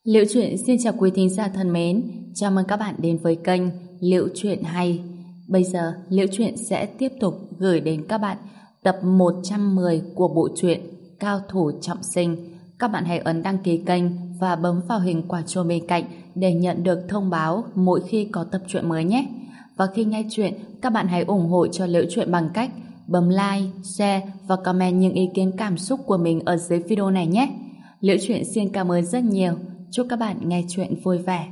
Liễu Chuyện xin chào quý thính giả thân mến, chào mừng các bạn đến với kênh Liễu Chuyện Hay. Bây giờ, Liễu Chuyện sẽ tiếp tục gửi đến các bạn tập 110 của bộ truyện Cao Thủ Trọng Sinh. Các bạn hãy ấn đăng ký kênh và bấm vào hình quả chuông bên cạnh để nhận được thông báo mỗi khi có tập truyện mới nhé. Và khi nghe chuyện, các bạn hãy ủng hộ cho Liễu Chuyện bằng cách bấm like, share và comment những ý kiến cảm xúc của mình ở dưới video này nhé. Liễu Chuyện xin cảm ơn rất nhiều. Chúc các bạn nghe chuyện vui vẻ.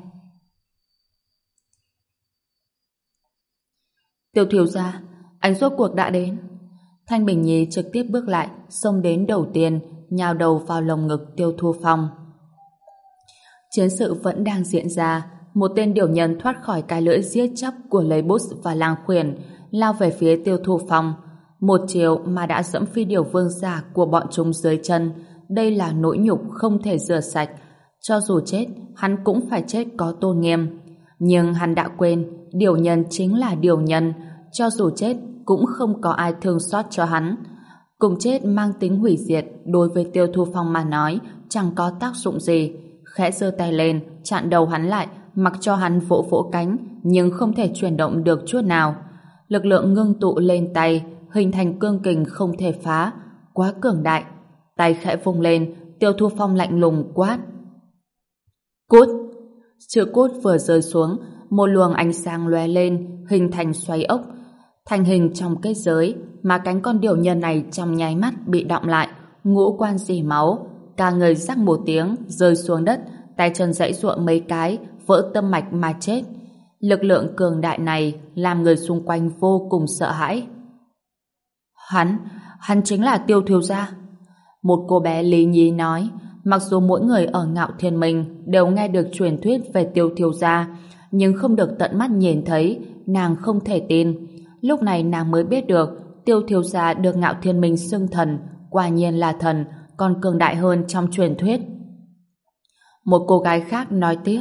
Tiêu thiếu gia, anh rốt cuộc đã đến. Thanh Bình Nhi trực tiếp bước lại, xông đến đầu tiên, nhào đầu vào lồng ngực Tiêu Thu Phong. Chiến sự vẫn đang diễn ra, một tên điều nhân thoát khỏi cái lưỡi giết chóc của Lấy Bút và Lang Khuyển, lao về phía Tiêu Thu Phong. Một chiều mà đã dẫm phi điều vương giả của bọn chúng dưới chân. Đây là nỗi nhục không thể rửa sạch. Cho dù chết, hắn cũng phải chết có tôn nghiêm. Nhưng hắn đã quên, điều nhân chính là điều nhân. Cho dù chết, cũng không có ai thương xót cho hắn. Cùng chết mang tính hủy diệt, đối với Tiêu Thu Phong mà nói, chẳng có tác dụng gì. Khẽ giơ tay lên, chặn đầu hắn lại, mặc cho hắn vỗ vỗ cánh, nhưng không thể chuyển động được chút nào. Lực lượng ngưng tụ lên tay, hình thành cương kình không thể phá. Quá cường đại. Tay khẽ vung lên, Tiêu Thu Phong lạnh lùng quát: Cút! Chữ cút vừa rơi xuống, một luồng ánh sáng lóe lên, hình thành xoáy ốc, thành hình trong kết giới, mà cánh con điểu nhân này trong nháy mắt bị đọng lại, ngũ quan rỉ máu, cả người rắc một tiếng rơi xuống đất, tay chân giãy giụa mấy cái, vỡ tâm mạch mà chết. Lực lượng cường đại này làm người xung quanh vô cùng sợ hãi. Hắn chính là Tiêu thiếu gia. Một cô bé Lý Nhi nói. Mặc dù mỗi người ở Ngạo Thiên Minh đều nghe được truyền thuyết về Tiêu thiếu gia, nhưng không được tận mắt nhìn thấy, nàng không thể tin. Lúc này nàng mới biết được Tiêu thiếu gia được Ngạo Thiên Minh xưng thần, quả nhiên là thần, còn cường đại hơn trong truyền thuyết. Một cô gái khác nói tiếp: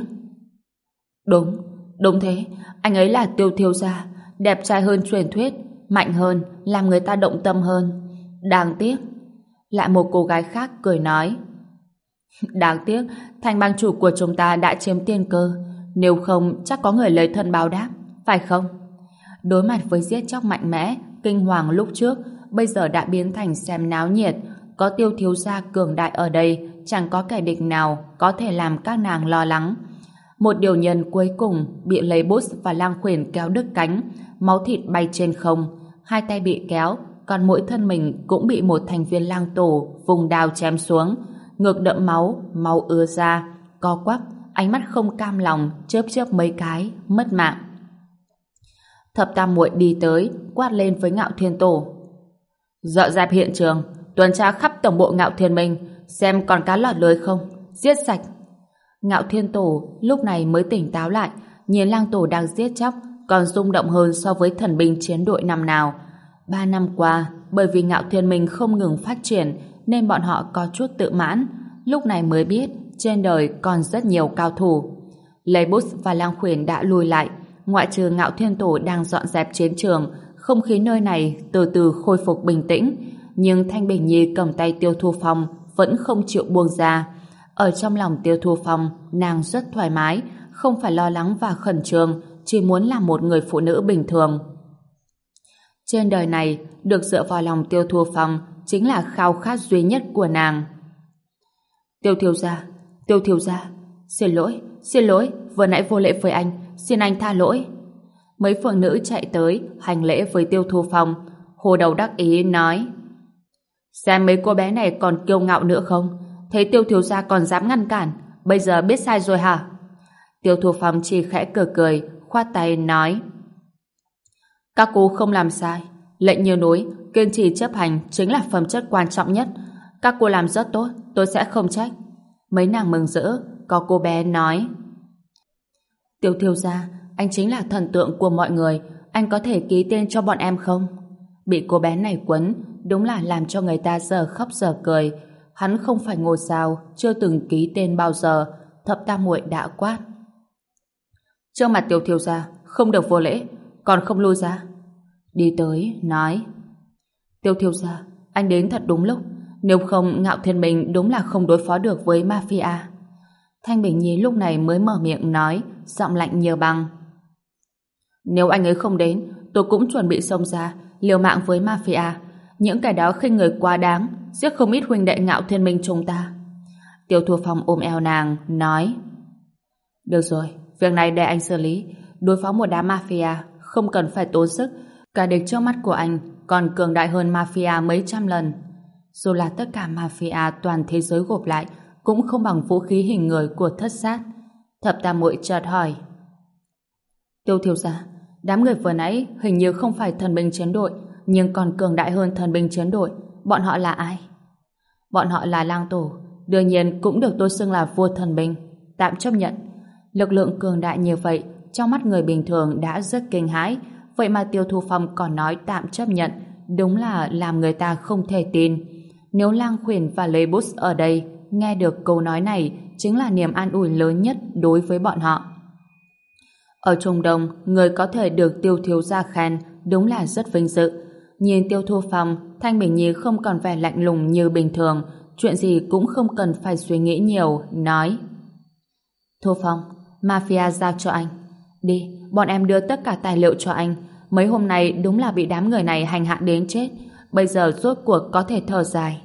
Đúng thế, anh ấy là Tiêu thiếu gia, đẹp trai hơn truyền thuyết, mạnh hơn, làm người ta động tâm hơn. Đáng tiếc. Lại một cô gái khác cười nói: Đáng tiếc, thành bang chủ của chúng ta đã chiếm tiên cơ, nếu không chắc có người lấy thân báo đáp, phải không? Đối mặt với giết chóc mạnh mẽ, kinh hoàng lúc trước, bây giờ đã biến thành xem náo nhiệt. Có Tiêu thiếu gia cường đại ở đây, chẳng có kẻ địch nào có thể làm các nàng lo lắng. Một điều nhân cuối cùng bị Lấy Bút và Lang Khuyển kéo đứt cánh, máu thịt bay trên không, hai tay bị kéo, còn mỗi thân mình cũng bị một thành viên lang tổ vùng đao chém xuống, ngực đẫm máu, máu ứa ra, co quắp, ánh mắt không cam lòng, chớp chớp mấy cái, mất mạng. Thập Tam Muội đi tới, quát lên với Ngạo Thiên Tổ: Dọn dẹp hiện trường, tuần tra khắp tổng bộ Ngạo Thiên Minh, xem còn cá lọt lưới không, giết sạch. Ngạo Thiên Tổ lúc này mới tỉnh táo lại, nhìn lang tổ đang giết chóc, còn rung động hơn so với thần binh chiến đội năm nào. 3 năm qua, bởi vì Ngạo Thiên Minh không ngừng phát triển, nên bọn họ có chút tự mãn, lúc này mới biết trên đời còn rất nhiều cao thủ. Lấy Bút và Lang Khuyển đã lùi lại, ngoại trừ Ngạo Thiên Tổ đang dọn dẹp chiến trường, không khí nơi này từ từ khôi phục bình tĩnh, nhưng Thanh Bình Nhi cầm tay Tiêu Thu Phong vẫn không chịu buông ra. Ở trong lòng Tiêu Thu Phong, nàng rất thoải mái, không phải lo lắng và khẩn trương, chỉ muốn làm một người phụ nữ bình thường. Trên đời này, được dựa vào lòng Tiêu Thu Phong chính là khao khát duy nhất của nàng. Tiêu thiếu gia, xin lỗi, vừa nãy vô lễ với anh, xin anh tha lỗi. Mấy phượng nữ chạy tới, hành lễ với Tiêu Thu Phong. Hồ Đầu đắc ý nói: Xem mấy cô bé này còn kiêu ngạo nữa không? Thấy Tiêu thiếu gia còn dám ngăn cản, bây giờ biết sai rồi hả? Tiêu Thu Phong chỉ khẽ cười, khoát tay nói: Các cô không làm sai, lệnh như núi, kiên trì chấp hành chính là phẩm chất quan trọng nhất. Các cô làm rất tốt, tôi sẽ không trách. Mấy nàng mừng rỡ, có cô bé nói: Tiêu thiếu gia, anh chính là thần tượng của mọi người, anh có thể ký tên cho bọn em không? Bị cô bé này quấn, đúng là làm cho người ta giờ khóc giờ cười. Hắn không phải ngôi sao, chưa từng ký tên bao giờ. Thập Tam Muội đã quát: Trước mặt Tiêu thiếu gia, không được vô lễ, còn không lui ra. Đi tới, nói: Tiêu thiếu gia, anh đến thật đúng lúc, nếu không Ngạo Thiên Minh đúng là không đối phó được với mafia. Thanh Bình Nhi lúc này mới mở miệng nói, giọng lạnh như băng. Nếu anh ấy không đến, tôi cũng chuẩn bị xông ra, liều mạng với mafia. Những kẻ đó khinh người quá đáng, giết không ít huynh đệ Ngạo Thiên Minh chúng ta. Tiêu Thu Phong ôm eo nàng, nói: Được rồi, việc này để anh xử lý. Đối phó một đám mafia, không cần phải tốn sức. Cả địch trước mắt của anh còn cường đại hơn mafia mấy trăm lần. Dù là tất cả mafia toàn thế giới gộp lại, cũng không bằng vũ khí hình người của Thất Sát. Thập Tam Muội chợt hỏi: Tiêu thiếu gia, đám người vừa nãy hình như không phải thần binh chiến đội, nhưng còn cường đại hơn thần binh chiến đội. Bọn họ là ai? Bọn họ là lang tổ, đương nhiên cũng được tôi xưng là vua thần binh. Tạm chấp nhận. Lực lượng cường đại như vậy, trong mắt người bình thường đã rất kinh hãi. Vậy mà Tiêu Thu Phong còn nói tạm chấp nhận, đúng là làm người ta không thể tin. Nếu Lang Khuyển và Lê Bút ở đây nghe được câu nói này, chính là niềm an ủi lớn nhất đối với bọn họ. Ở Trung Đông, người có thể được Tiêu thiếu gia khen đúng là rất vinh dự. Nhìn Tiêu Thu Phong, Thanh Bình Nhi không còn vẻ lạnh lùng như bình thường, chuyện gì cũng không cần phải suy nghĩ nhiều, nói: Thu Phong, mafia giao cho anh. Đi, bọn em đưa tất cả tài liệu cho anh. Mấy hôm nay đúng là bị đám người này hành hạ đến chết. Bây giờ rốt cuộc có thể thở dài.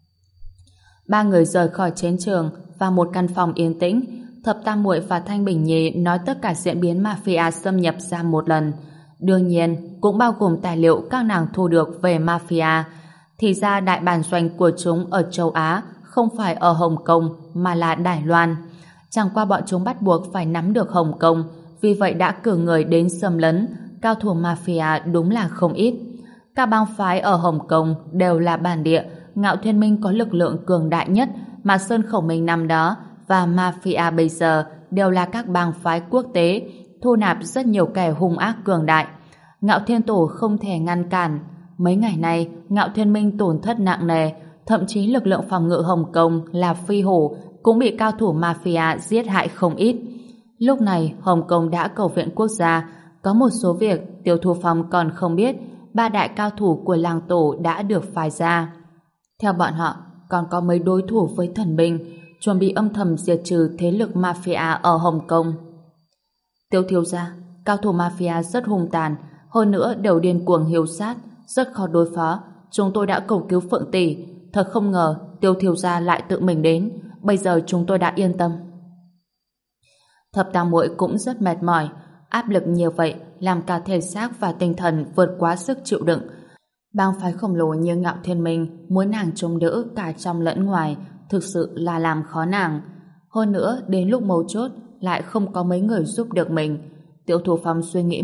Ba người rời khỏi chiến trường và một căn phòng yên tĩnh. Thập Tam Muội và Thanh Bình Nhi nói tất cả diễn biến mafia xâm nhập ra một lần. Đương nhiên, cũng bao gồm tài liệu các nàng thu được về mafia. Thì ra đại bản doanh của chúng ở châu Á, không phải ở Hồng Kông mà là Đài Loan. Chẳng qua bọn chúng bắt buộc phải nắm được Hồng Kông, vì vậy đã cử người đến xâm lấn. Cao thủ mafia đúng là không ít. Các bang phái ở Hồng Kông đều là bản địa. Ngạo Thiên Minh có lực lượng cường đại nhất, mà Sơn Khẩu Minh năm đó và mafia bây giờ đều là các bang phái quốc tế, thu nạp rất nhiều kẻ hung ác cường đại. Ngạo Thiên Tổ không thể ngăn cản. Mấy ngày nay, Ngạo Thiên Minh tổn thất nặng nề, thậm chí lực lượng phòng ngự Hồng Kông là Phi Hổ cũng bị cao thủ mafia giết hại không ít. Lúc này, Hồng Kông đã cầu viện quốc gia. Có một số việc Tiêu Thu Phong còn không biết. Ba đại cao thủ của làng tổ đã được phái ra. Theo bọn họ, còn có mấy đối thủ với thần binh, chuẩn bị âm thầm diệt trừ thế lực mafia ở Hồng Kông. Tiêu thiếu gia, cao thủ mafia rất hung tàn, hơn nữa đều điên cuồng hiếu sát, rất khó đối phó. Chúng tôi đã cầu cứu Phượng tỷ, thật không ngờ Tiêu thiếu gia lại tự mình đến. Bây giờ chúng tôi đã yên tâm. Thập Tam Muội cũng rất mệt mỏi, áp lực nhiều vậy làm cả thể xác và tinh thần vượt quá sức chịu đựng. Bang phái khổng lồ như Ngạo Thiên Minh muốn nàng chống đỡ cả trong lẫn ngoài, thực sự là làm khó nàng. Hơn nữa, đến lúc mấu chốt lại không có mấy người giúp được mình. Tiêu Thu Phong suy nghĩ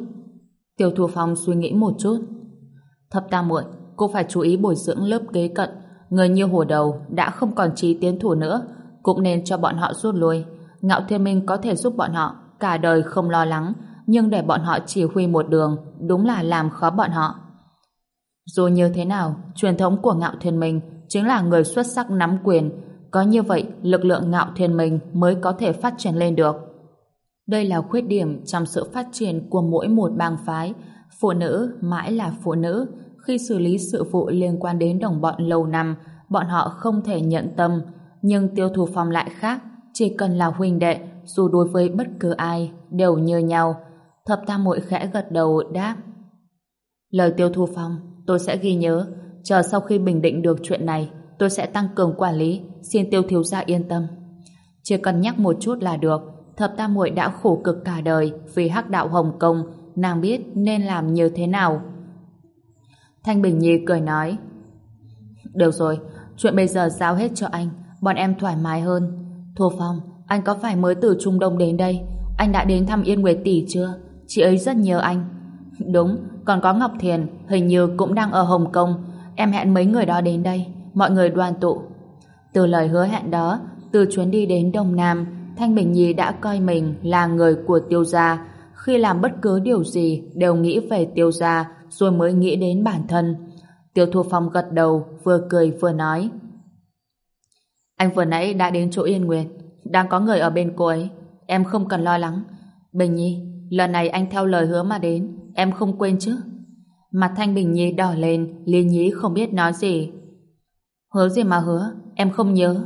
một chút. Thập Tam Muội, cô phải chú ý bồi dưỡng lớp kế cận. Người như Hồ Đầu đã không còn trí tiến thủ nữa, cũng nên cho bọn họ rút lui. Ngạo Thiên Minh có thể giúp bọn họ cả đời không lo lắng, nhưng để bọn họ chỉ huy một đường đúng là làm khó bọn họ. Dù như thế nào, truyền thống của Ngạo Thiên Minh chính là người xuất sắc nắm quyền. Có như vậy, lực lượng Ngạo Thiên Minh mới có thể phát triển lên được. Đây là khuyết điểm trong sự phát triển của mỗi một bang phái. Phụ nữ mãi là phụ nữ. Khi xử lý sự vụ liên quan đến đồng bọn lâu năm, bọn họ không thể nhận tâm. Nhưng Tiêu Thu Phong lại khác. Chỉ cần là huynh đệ, dù đối với bất cứ ai, đều như nhau. Thập Tam Muội khẽ gật đầu đáp: Lời Tiêu Thu Phong tôi sẽ ghi nhớ. Chờ sau khi bình định được chuyện này, tôi sẽ tăng cường quản lý. Xin Tiêu thiếu gia yên tâm. Chỉ cần nhắc một chút là được. Thập Tam Muội đã khổ cực cả đời vì hắc đạo Hồng Kông, nàng biết nên làm như thế nào. Thanh Bình Nhi cười nói: Được rồi, chuyện bây giờ giao hết cho anh, bọn em thoải mái hơn. Thu Phong, anh có phải mới từ Trung Đông đến đây? Anh đã đến thăm Yên Nguyệt tỷ chưa? Chị ấy rất nhớ anh. Đúng, còn có Ngọc Thiền, hình như cũng đang ở Hồng Kông. Em hẹn mấy người đó đến đây, mọi người đoàn tụ. Từ lời hứa hẹn đó, từ chuyến đi đến Đông Nam, Thanh Bình Nhi đã coi mình là người của Tiêu gia. Khi làm bất cứ điều gì đều nghĩ về Tiêu gia, rồi mới nghĩ đến bản thân. Tiêu Thu Phong gật đầu, vừa cười vừa nói: Anh vừa nãy đã đến chỗ Yên Nguyệt, đang có người ở bên cô ấy, em không cần lo lắng. Bình Nhi, lần này anh theo lời hứa mà đến, em không quên chứ? Mặt Thanh Bình Nhi đỏ lên, Liên Nhí không biết nói gì. Hứa gì mà hứa, em không nhớ.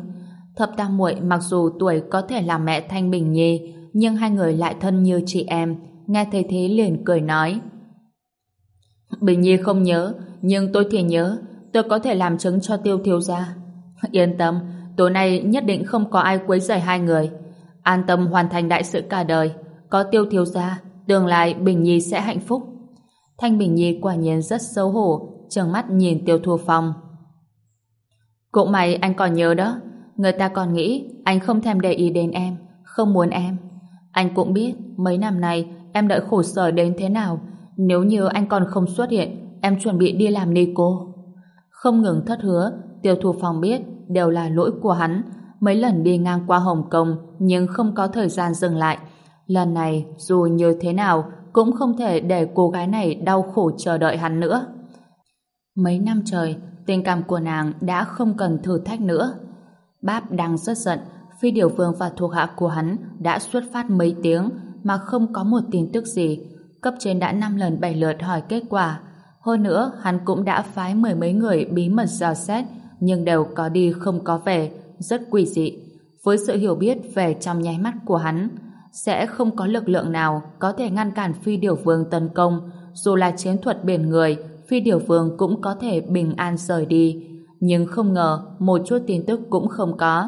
Thập tam muội mặc dù tuổi có thể là mẹ Thanh Bình Nhi, nhưng hai người lại thân như chị em. Nghe thấy thế liền cười nói: Bình Nhi không nhớ, nhưng tôi thì nhớ. Tôi có thể làm chứng cho Tiêu thiếu gia. Yên tâm, tối nay nhất định không có ai quấy rầy hai người. An tâm hoàn thành đại sự cả đời. Có Tiêu thiếu gia, tương lai Bình Nhi sẽ hạnh phúc. Thanh Bình Nhi quả nhiên rất xấu hổ, trừng mắt nhìn Tiêu Thu Phong. Cũng may anh còn nhớ đó. Người ta còn nghĩ anh không thèm để ý đến em, không muốn em. Anh cũng biết mấy năm nay em đợi khổ sở đến thế nào. Nếu như anh còn không xuất hiện, em chuẩn bị đi làm ni cô. Không ngừng thất hứa, Tiêu Thu Phong biết đều là lỗi của hắn. Mấy lần đi ngang qua Hồng Kông nhưng không có thời gian dừng lại. Lần này dù như thế nào cũng không thể để cô gái này đau khổ chờ đợi hắn nữa. Mấy năm trời, tình cảm của nàng đã không cần thử thách nữa. Báp đang rất giận, Phi Điều Vương và thuộc hạ của hắn đã xuất phát mấy tiếng mà không có một tin tức gì. Cấp trên đã 5 lần 7 lượt hỏi kết quả. Hơn nữa, hắn cũng đã phái 10 mấy người bí mật dò xét, nhưng đều có đi không có về, rất quỷ dị. Với sự hiểu biết về trong nháy mắt của hắn, sẽ không có lực lượng nào có thể ngăn cản Phi Điều Vương tấn công. Dù là chiến thuật biển người, Phi Điều Vương cũng có thể bình an rời đi. Nhưng không ngờ, một chút tin tức cũng không có.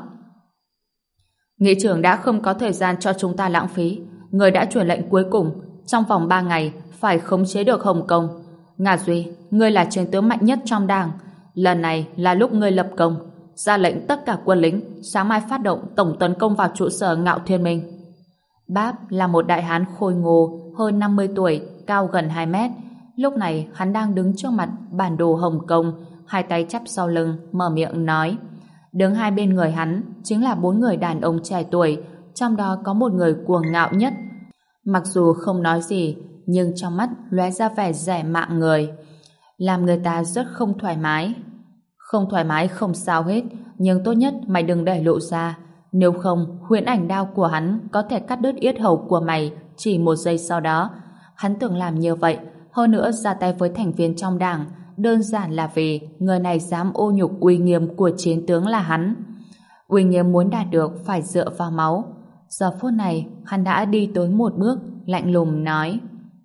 Nghị trưởng đã không có thời gian cho chúng ta lãng phí. Người đã truyền lệnh cuối cùng, trong vòng 3 ngày phải khống chế được Hồng Kông. Ngà Duy, ngươi là chiến tướng mạnh nhất trong đảng. Lần này là lúc ngươi lập công, ra lệnh tất cả quân lính sáng mai phát động tổng tấn công vào trụ sở Ngạo Thiên Minh. Báp là một đại hán khôi ngô, hơn 50 tuổi, cao gần 2 mét. Lúc này hắn đang đứng trước mặt bản đồ Hồng Kông, hai tay chắp sau lưng, mở miệng nói. Đứng hai bên người hắn chính là 4 người đàn ông trẻ tuổi, trong đó có một người cuồng ngạo nhất. Mặc dù không nói gì, nhưng trong mắt lóe ra vẻ rẻ mạng người, làm người ta rất không thoải mái. Không thoải mái không sao hết, nhưng tốt nhất mày đừng để lộ ra. Nếu không, huyễn ảnh đao của hắn có thể cắt đứt yết hầu của mày chỉ 1 giây sau đó. Hắn tưởng làm như vậy, hơn nữa ra tay với thành viên trong đảng, đơn giản là vì người này dám ô nhục uy nghiêm của chiến tướng là hắn. Uy nghiêm muốn đạt được phải dựa vào máu. Giờ phút này, hắn đã đi tới một bước, lạnh lùng nói.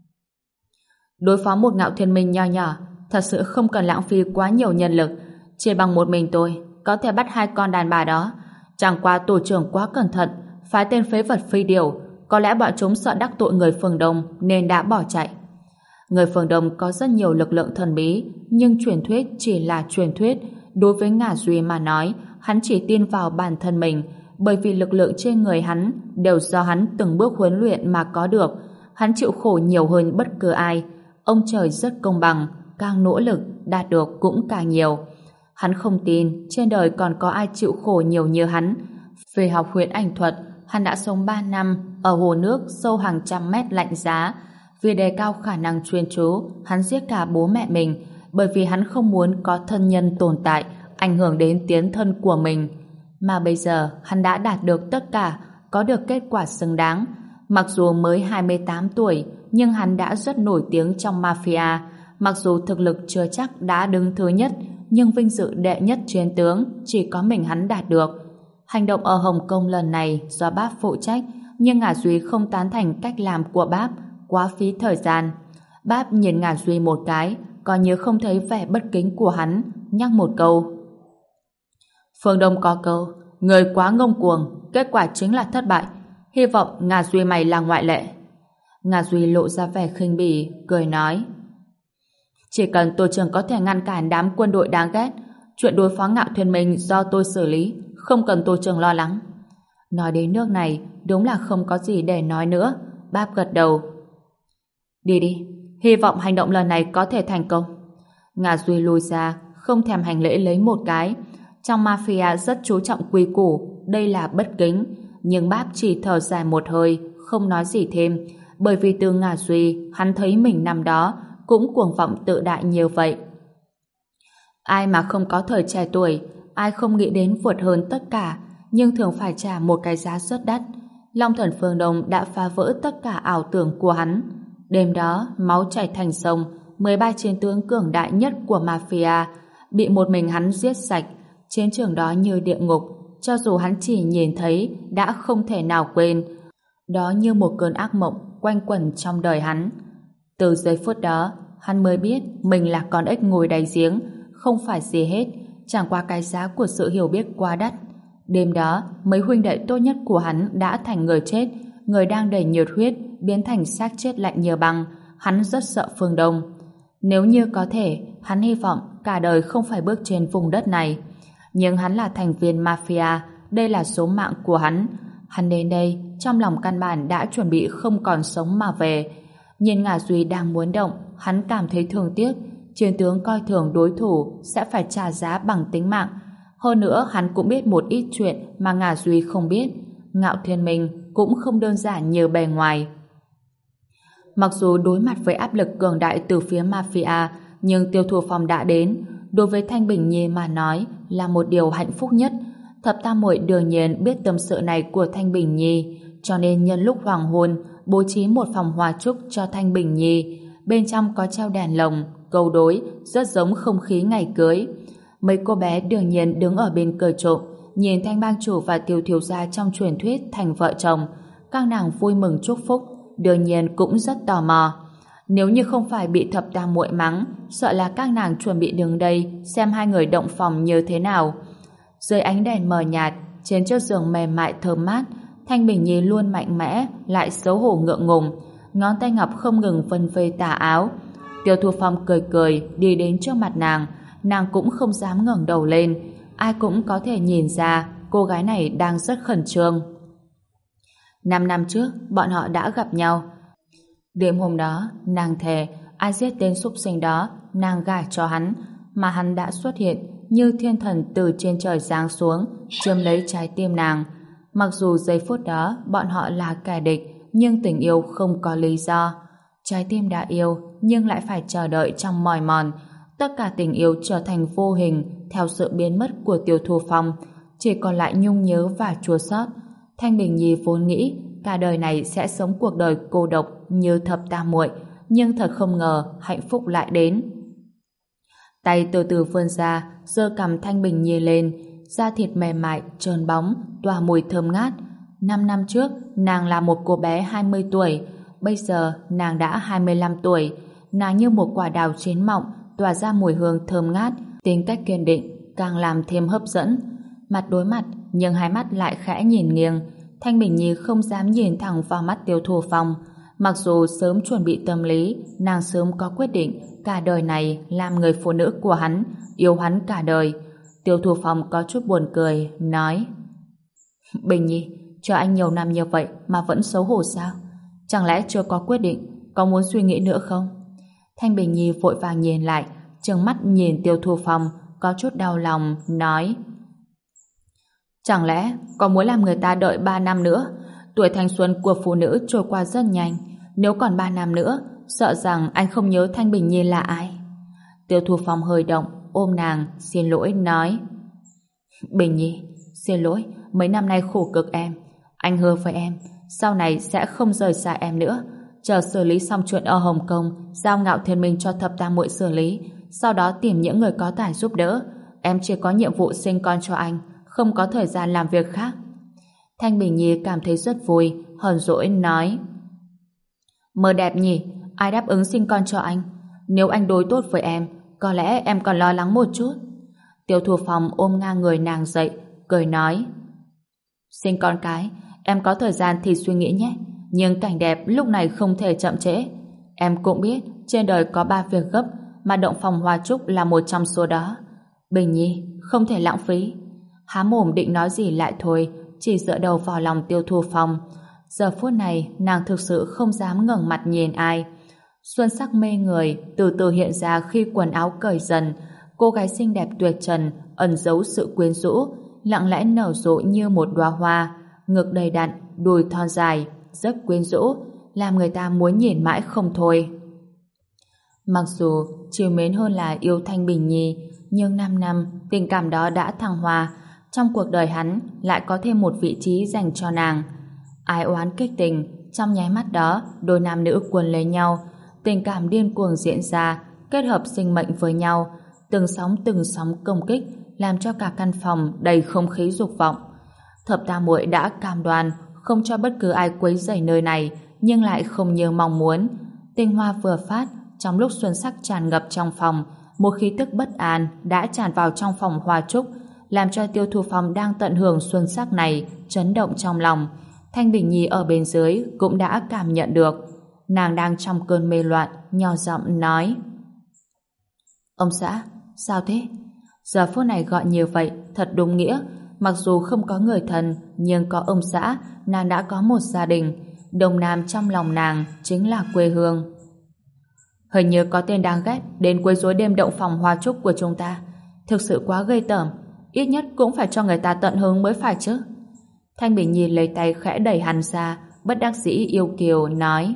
Đối phó một Ngạo Thiên Minh nho nhỏ, thật sự không cần lãng phí quá nhiều nhân lực. Chỉ bằng một mình tôi, có thể bắt 2 con đàn bà đó. Chẳng qua tổ trưởng quá cẩn thận, phái tên phế vật Phi Điều. Có lẽ bọn chúng sợ đắc tội người Phương Đông nên đã bỏ chạy. Người Phương Đông có rất nhiều lực lượng thần bí, nhưng truyền thuyết chỉ là truyền thuyết. Đối với Ngả Duy mà nói, hắn chỉ tin vào bản thân mình, bởi vì lực lượng trên người hắn đều do hắn từng bước huấn luyện mà có được. Hắn chịu khổ nhiều hơn bất cứ ai. Ông trời rất công bằng, càng nỗ lực đạt được cũng càng nhiều. Hắn không tin trên đời còn có ai chịu khổ nhiều như hắn. Về học huyễn ảnh thuật, hắn đã sống 3 năm ở hồ nước sâu hàng trăm mét lạnh giá. Vì đề cao khả năng chuyên chú, hắn giết cả bố mẹ mình, bởi vì hắn không muốn có thân nhân tồn tại ảnh hưởng đến tiến thân của mình. Mà bây giờ hắn đã đạt được tất cả, có được kết quả xứng đáng. Mặc dù mới 28 tuổi, nhưng hắn đã rất nổi tiếng trong mafia. Mặc dù thực lực chưa chắc đã đứng thứ nhất, nhưng vinh dự đệ nhất chiến tướng chỉ có mình hắn đạt được. Hành động ở Hồng Kông lần này do Báp phụ trách, nhưng Ngả Duy không tán thành cách làm của Báp, quá phí thời gian. Báp nhìn Ngả Duy một cái, coi như không thấy vẻ bất kính của hắn, nhắc một câu. Phương Đông có câu, người quá ngông cuồng, kết quả chính là thất bại. Hy vọng Ngả Duy mày là ngoại lệ. Ngả Duy lộ ra vẻ khinh bỉ, cười nói. Chỉ cần tổ trưởng có thể ngăn cản đám quân đội đáng ghét, chuyện đối phó Ngạo Thiên Minh do tôi xử lý, không cần tổ trưởng lo lắng. Nói đến nước này, đúng là không có gì để nói nữa. Báp gật đầu. Đi đi, hy vọng hành động lần này có thể thành công. Ngả Duy lùi ra, không thèm hành lễ lấy một cái. Trong mafia rất chú trọng quy củ, đây là bất kính. Nhưng Báp chỉ thở dài một hơi, không nói gì thêm, bởi vì từ Ngả Duy, hắn thấy mình năm đó cũng cuồng vọng tự đại như vậy. Ai mà không có thời trẻ tuổi, ai không nghĩ đến vượt hơn tất cả, nhưng thường phải trả một cái giá rất đắt. Long Thần Phương Đông đã phá vỡ tất cả ảo tưởng của hắn. Đêm đó, máu chảy thành sông, 13 chiến tướng cường đại nhất của mafia bị một mình hắn giết sạch. Chiến trường đó như địa ngục, cho dù hắn chỉ nhìn thấy đã không thể nào quên. Đó như một cơn ác mộng quanh quẩn trong đời hắn. Từ giây phút đó, hắn mới biết mình là con ếch ngồi đáy giếng, không phải gì hết, chẳng qua cái giá của sự hiểu biết quá đắt. Đêm đó, mấy huynh đệ tốt nhất của hắn đã thành người chết, người đang đầy nhiệt huyết biến thành xác chết lạnh như băng. Hắn rất sợ Phương Đông. Nếu như có thể, hắn hy vọng cả đời không phải bước trên vùng đất này. Nhưng hắn là thành viên mafia, đây là số mạng của hắn. Hắn đến đây, trong lòng căn bản đã chuẩn bị không còn sống mà về. Nhìn Ngả Duy đang muốn động, hắn cảm thấy thương tiếc. Chiến tướng coi thường đối thủ sẽ phải trả giá bằng tính mạng. Hơn nữa, hắn cũng biết một ít chuyện mà Ngả Duy không biết. Ngạo Thiên Minh cũng không đơn giản như bề ngoài. Mặc dù đối mặt với áp lực cường đại từ phía mafia, nhưng Tiêu Thu Phong đã đến. Đối với Thanh Bình Nhi mà nói là một điều hạnh phúc nhất. Thập Tam Muội đương nhiên biết tâm sự này của Thanh Bình Nhi, cho nên nhân lúc hoàng hôn bố trí một phòng hoa trúc cho Thanh Bình Nhi. Bên trong có treo đèn lồng, câu đối, rất giống không khí ngày cưới. Mấy cô bé đương nhiên đứng ở bên cửa trộm, nhìn Thanh bang chủ và Tiêu thiếu gia trong truyền thuyết thành vợ chồng. Các nàng vui mừng chúc phúc, đương nhiên cũng rất tò mò. Nếu như không phải bị Thập Tam Muội mắng, sợ là các nàng chuẩn bị đứng đây xem hai người động phòng như thế nào. Dưới ánh đèn mờ nhạt, trên chiếc giường mềm mại thơm mát, Thanh Bình Nhi luôn mạnh mẽ, lại xấu hổ ngượng ngùng, ngón tay ngọc không ngừng vân vê tà áo. Tiêu Thu Phong cười cười đi đến trước mặt nàng, nàng cũng không dám ngẩng đầu lên. Ai cũng có thể nhìn ra cô gái này đang rất khẩn trương. 5 năm trước, bọn họ đã gặp nhau. Đêm hôm đó, nàng thề ai giết tên súc sinh đó, nàng gả cho hắn, mà hắn đã xuất hiện như thiên thần từ trên trời giáng xuống, chiếm lấy trái tim nàng. Mặc dù giây phút đó bọn họ là kẻ địch, nhưng tình yêu không có lý do. Trái tim đã yêu, nhưng lại phải chờ đợi trong mỏi mòn. Tất cả tình yêu trở thành vô hình theo sự biến mất của Tiêu Thu Phong, chỉ còn lại nhung nhớ và chua xót. Thanh Bình Nhi vốn nghĩ cả đời này sẽ sống cuộc đời cô độc như Thập Tam Muội, nhưng thật không ngờ hạnh phúc lại đến. Tay từ từ vươn ra, giơ cằm Thanh Bình Nhi lên, da thịt mềm mại, trơn bóng, tỏa mùi thơm ngát. 5 năm trước, nàng là một cô bé 20 tuổi, bây giờ nàng đã 25 tuổi. Nàng như một quả đào chín mọng, tỏa ra mùi hương thơm ngát, tính cách kiên định, càng làm thêm hấp dẫn. Mặt đối mặt, nhưng hai mắt lại khẽ nhìn nghiêng. Thanh Bình Nhi không dám nhìn thẳng vào mắt Tiêu Thu Phong. Mặc dù sớm chuẩn bị tâm lý, nàng sớm có quyết định cả đời này làm người phụ nữ của hắn, yêu hắn cả đời. Tiêu Thu Phong có chút buồn cười, nói: Bình Nhi, cho anh nhiều năm như vậy mà vẫn xấu hổ sao? Chẳng lẽ chưa có quyết định, có muốn suy nghĩ nữa không? Thanh Bình Nhi vội vàng nhìn lại, trừng mắt nhìn Tiêu Thu Phong, có chút đau lòng, nói: Chẳng lẽ có muốn làm người ta đợi 3 năm nữa? Tuổi thanh xuân của phụ nữ trôi qua rất nhanh, nếu còn 3 năm nữa, sợ rằng anh không nhớ Thanh Bình Nhi là ai. Tiêu Thu Phong hơi động, ôm nàng, xin lỗi, nói: Bình Nhi, xin lỗi, mấy năm nay khổ cực em. Anh hứa với em, sau này sẽ không rời xa em nữa. Chờ xử lý xong chuyện ở Hồng Kông, giao Ngạo Thiên Minh cho Thập Tam Muội xử lý, sau đó tìm những người có tài giúp đỡ. Em chỉ có nhiệm vụ sinh con cho anh, không có thời gian làm việc khác. Thanh Bình Nhi cảm thấy rất vui, hờn dỗi nói: Mơ đẹp nhỉ, ai đáp ứng sinh con cho anh? Nếu anh đối tốt với em, có lẽ em còn lo lắng một chút. Tiêu Thu Phong ôm ngang người nàng dậy, cười nói: Sinh con cái, em có thời gian thì suy nghĩ nhé, nhưng cảnh đẹp lúc này không thể chậm trễ. Em cũng biết trên đời có 3 việc gấp, mà động phòng hoa trúc là một trong số đó. Bình Nhi, không thể lãng phí. Há mồm định nói gì lại thôi, chỉ dựa đầu vào lòng Tiêu Thu Phong. Giờ phút này nàng thực sự không dám ngẩng mặt nhìn ai. Xuân sắc mê người từ từ hiện ra khi quần áo cởi dần. Cô gái xinh đẹp tuyệt trần ẩn giấu sự quyến rũ, lặng lẽ nở rộ như một đóa hoa, ngực đầy đặn, đùi thon dài, rất quyến rũ, làm người ta muốn nhìn mãi không thôi. Mặc dù chiều mến hơn là yêu Thanh Bình Nhi, nhưng 5 năm tình cảm đó đã thăng hoa. Trong cuộc đời hắn lại có thêm một vị trí dành cho nàng. Ái oán kích tình, trong nháy mắt đó đôi nam nữ cuốn lấy nhau, tình cảm điên cuồng diễn ra, kết hợp sinh mệnh với nhau, từng sóng công kích làm cho cả căn phòng đầy không khí dục vọng. Thập Tam Muội đã cam đoan không cho bất cứ ai quấy rầy nơi này, nhưng lại không như mong muốn. Tinh hoa vừa phát, trong lúc xuân sắc tràn ngập trong phòng, một khí tức bất an đã tràn vào trong phòng hoa trúc, làm cho Tiêu Thu Phong đang tận hưởng xuân sắc này chấn động trong lòng. Thanh Bình Nhi ở bên dưới cũng đã cảm nhận được. Nàng đang trong cơn mê loạn, nhỏ giọng nói: Ông xã, sao thế? Giờ phút này gọi như vậy thật đúng nghĩa. Mặc dù không có người thân, nhưng có ông xã, nàng đã có một gia đình. Đông Nam trong lòng nàng chính là quê hương. Hình như có tên đáng ghét đến quấy rối đêm động phòng hoa trúc của chúng ta. Thực sự quá ghê tởm. Ít nhất cũng phải cho người ta tận hứng mới phải chứ. Thanh Bình Nhi lấy tay khẽ đẩy hắn ra, bất đắc dĩ yêu kiều nói: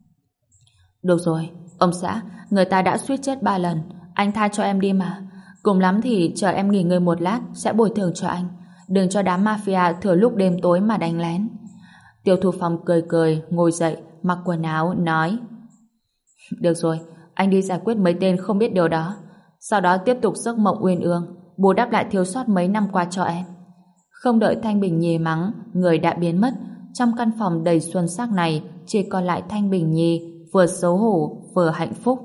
Được rồi, ông xã, người ta đã suýt chết 3 lần, anh tha cho em đi mà. Cùng lắm thì chờ em nghỉ ngơi một lát sẽ bồi thường cho anh. Đừng cho đám mafia thừa lúc đêm tối mà đánh lén. Tiêu Thu Phong cười cười, ngồi dậy, mặc quần áo, nói: Được rồi, anh đi giải quyết mấy tên không biết điều đó. Sau đó tiếp tục giấc mộng uyên ương, bù đắp lại thiếu sót mấy năm qua cho em. Không đợi Thanh Bình Nhi mắng, người đã biến mất. Trong căn phòng đầy xuân sắc này chỉ còn lại Thanh Bình Nhi, vừa xấu hổ vừa hạnh phúc.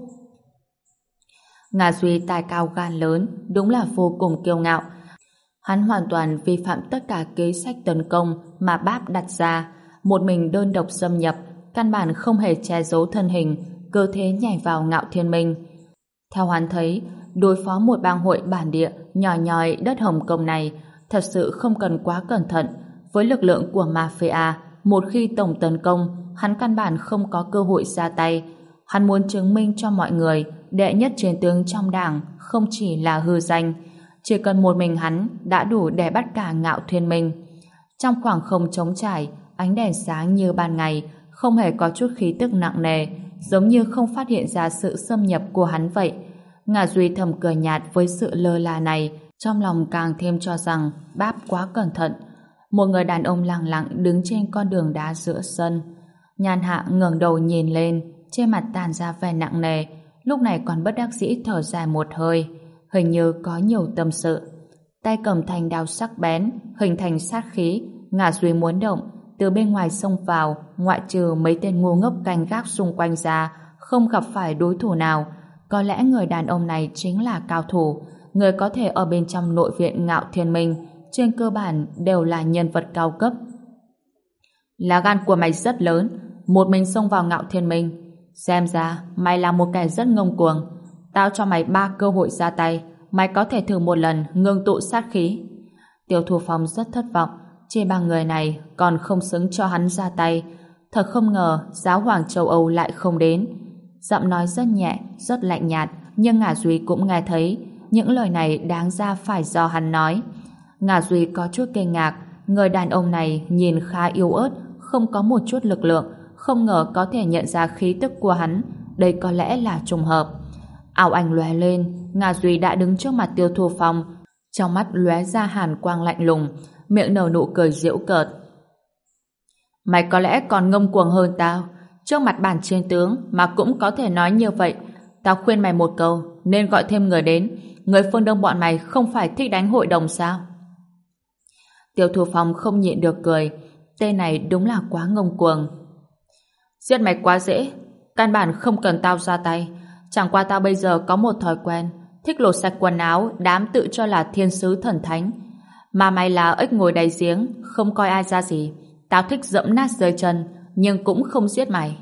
Ngà Duy tài cao gan lớn, đúng là vô cùng kiêu ngạo. Hắn hoàn toàn vi phạm tất cả kế sách tấn công mà Báp đặt ra, một mình đơn độc xâm nhập, căn bản không hề che giấu thân hình, cơ thế nhảy vào Ngạo Thiên Minh. Theo hắn thấy, đối phó một bang hội bản địa nhỏ nhoi đất Hồng Kông này thật sự không cần quá cẩn thận. Với lực lượng của mafia, một khi tổng tấn công, hắn căn bản không có cơ hội ra tay. Hắn muốn chứng minh cho mọi người đệ nhất chiến tướng trong đảng không chỉ là hư danh. Chỉ cần một mình hắn đã đủ để bắt cả Ngạo Thiên Minh. Trong khoảng không trống trải, ánh đèn sáng như ban ngày, không hề có chút khí tức nặng nề, giống như không phát hiện ra sự xâm nhập của hắn vậy. Ngà Duy thầm cười nhạt với sự lơ là này, trong lòng càng thêm cho rằng Báp quá cẩn thận. Một người đàn ông lặng lặng đứng trên con đường đá giữa sân. Nhan Hạ ngẩng đầu nhìn lên, trên mặt tàn ra vẻ nặng nề, lúc này còn bất đắc dĩ thở dài một hơi, hình như có nhiều tâm sự. Tay cầm thanh đao sắc bén, hình thành sát khí. Ngà Duy muốn động, từ bên ngoài xông vào, ngoại trừ mấy tên ngu ngốc canh gác xung quanh ra, không gặp phải đối thủ nào. Có lẽ người đàn ông này chính là cao thủ, người có thể ở bên trong nội viện Ngạo Thiên Minh, trên cơ bản đều là nhân vật cao cấp. Lá gan của mày rất lớn, một mình xông vào Ngạo Thiên Minh. Xem ra mày là một kẻ rất ngông cuồng. Tao cho mày 3 cơ hội ra tay, mày có thể thử một lần ngưng tụ sát khí. Tiêu Thu Phong rất thất vọng, chỉ bằng người này còn không xứng cho hắn ra tay. Thật không ngờ giáo hoàng châu Âu lại không đến. Giọng nói rất nhẹ, rất lạnh nhạt, nhưng Ngà Duy cũng nghe thấy. Những lời này đáng ra phải do hắn nói. Ngà Duy có chút kinh ngạc, người đàn ông này nhìn khá yếu ớt, không có một chút lực lượng, không ngờ có thể nhận ra khí tức của hắn. Đây có lẽ là trùng hợp. Ảo ảnh lóe lên, Ngà Duy đã đứng trước mặt Tiêu Thu Phong, trong mắt lóe ra hàn quang lạnh lùng, miệng nở nụ cười giễu cợt. Mày có lẽ còn ngông cuồng hơn tao, trước mặt bản chiến tướng mà cũng có thể nói như vậy. Tao khuyên mày một câu, nên gọi thêm người đến. Người phương Đông bọn mày không phải thích đánh hội đồng sao? Tiêu Thu Phong không nhịn được cười, tên này đúng là quá ngông cuồng. Giết mày quá dễ, căn bản không cần tao ra tay. Chẳng qua tao bây giờ có một thói quen, thích lột sạch quần áo đám tự cho là thiên sứ thần thánh. Mà mày là ếch ngồi đáy giếng, không coi ai ra gì. Tao thích dẫm nát dưới chân, nhưng cũng không giết mày.